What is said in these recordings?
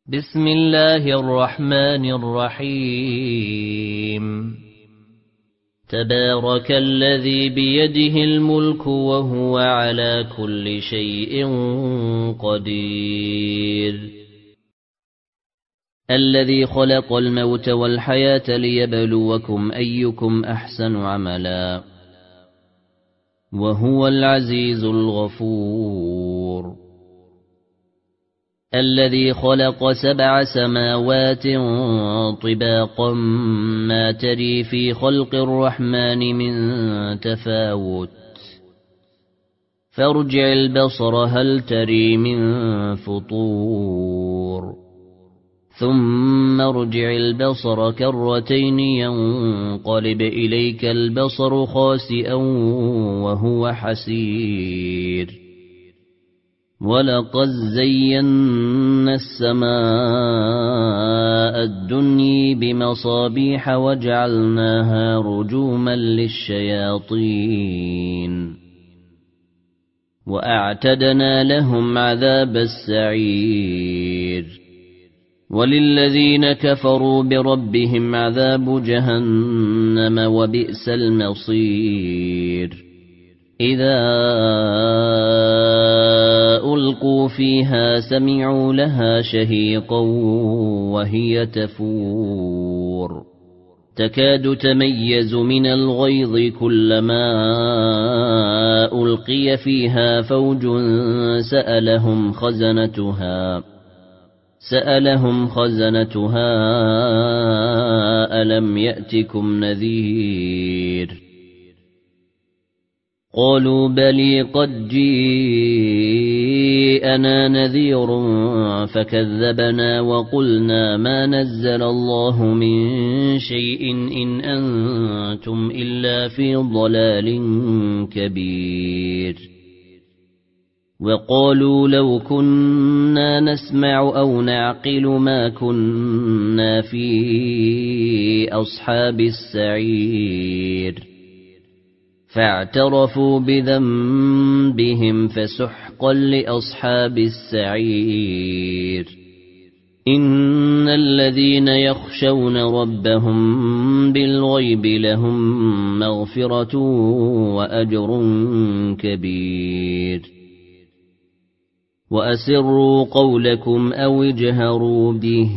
بسم الله الرحمن الرحيم تبارك الذي بيده الملك وهو على كل شيء قدير الذي خلق الموت والحياة ليبلوكم أيكم أحسن عملا وهو العزيز الغفور الذي خلق 7 سماوات طباقا ما تري في خلق الرحمن من تفاوت فارجع البصر هل تري من فطور ثم ارجع البصر كرتين ينقلب إليك البصر خاسئا وهو حسير ولقد زينا السماء الدنيا بمصابيح وجعلناها رجوما للشياطين وأعتدنا لهم عذاب السعير وللذين كفروا بربهم عذاب جهنم وبئس المصير إذا ألقوا فيها سمعوا لها شهيقا وهي تفور تكاد تميز من الغيظ كلما ألقي فيها فوج سألهم خزنتها ألم يأتكم نذير قالوا بلي قد جيءنا نذير فكذبنا وقلنا ما نزل الله من شيء إن أنتم إلا في ضلال كبير وقالوا لو كنا نسمع أو نعقل ما كنا في أصحاب السعير فاعترفوا بذنبهم فسحقا لأصحاب السعير إن الذين يخشون ربهم بالغيب لهم مغفرة وأجر كبير وأسروا قولكم أو اجهروا به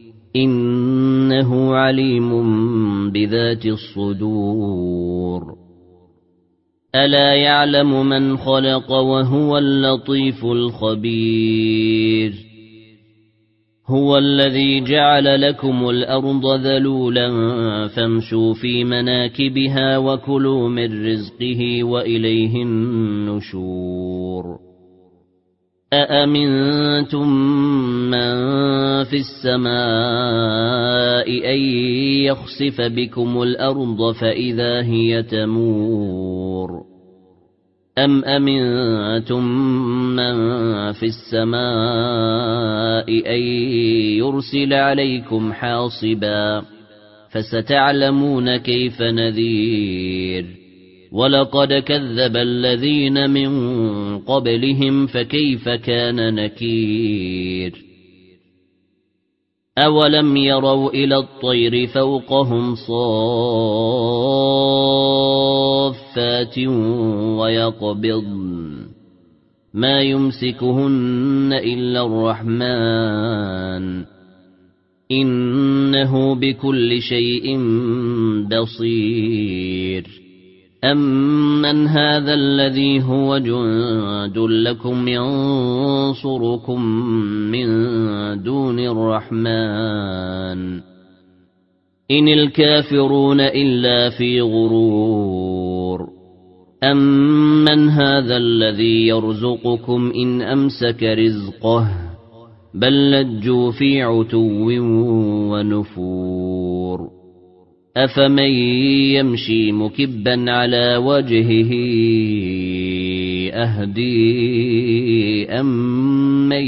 إنه عليم بذات الصدور ألا يعلم من خلق وهو اللطيف الخبير هو الذي جعل لكم الأرض ذلولا فامشوا في مناكبها وكلوا من رزقه وإليه النشور أأمنتم من في السماء أن يخسف بكم الأرض فإذا هي تمور أم أمنتم من في السماء أن يرسل عليكم حاصبا فستعلمون كيف نذير ولقد كذب الذين من قبلهم فكيف كان نكير أولم يروا إلى الطير فوقهم صافات ويقبضن ما يمسكهن إلا الرحمن إنه بكل شيء بصير أمن هذا الذي هو جند لكم ينصركم من دون الرحمن إن الكافرون إلا في غرور أمن هذا الذي يرزقكم إن أمسك رزقه بل لجوا في عتو ونفور أفمن يمشي مكبا على وجهه أهدي أمن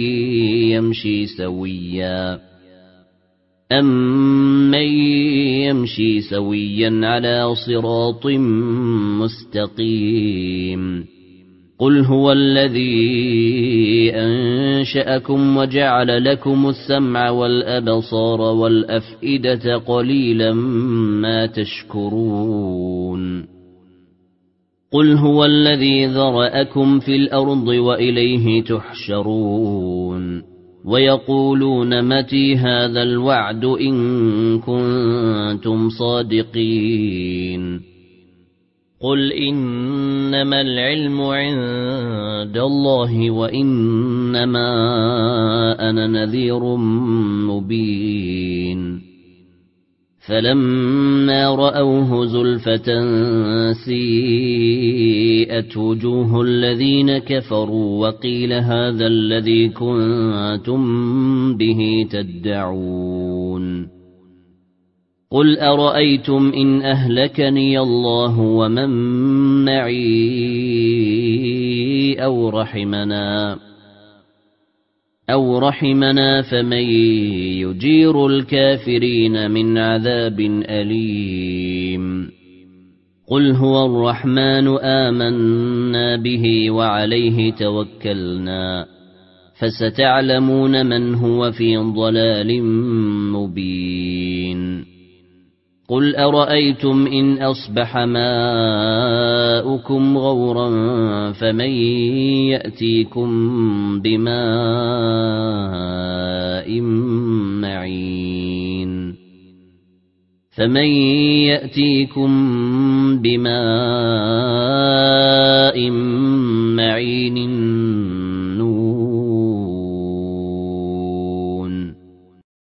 يمشي سويا على صراط مستقيم قل هو الذي أنشأكم وجعل لكم السمع والأبصار والأفئدة قليلا ما تشكرون قل هو الذي ذرأكم في الأرض وإليه تحشرون ويقولون متى هذا الوعد إن كنتم صادقين قل إنما العلم عند الله وإنما أنا نذير مبين فلما رأوه زلفة سيئت وجوه الذين كفروا وقيل هذا الذي كنتم به تدعون قل أرأيتم إن أهلكني الله ومن معي أو رحمنا فمن يجير الكافرين من عذاب أليم قل هو الرحمن آمنا به وعليه توكلنا فستعلمون من هو في ضلال مبين قل أرأيتم إن أصبح ماؤكم غورا فمن يأتيكم بماء معين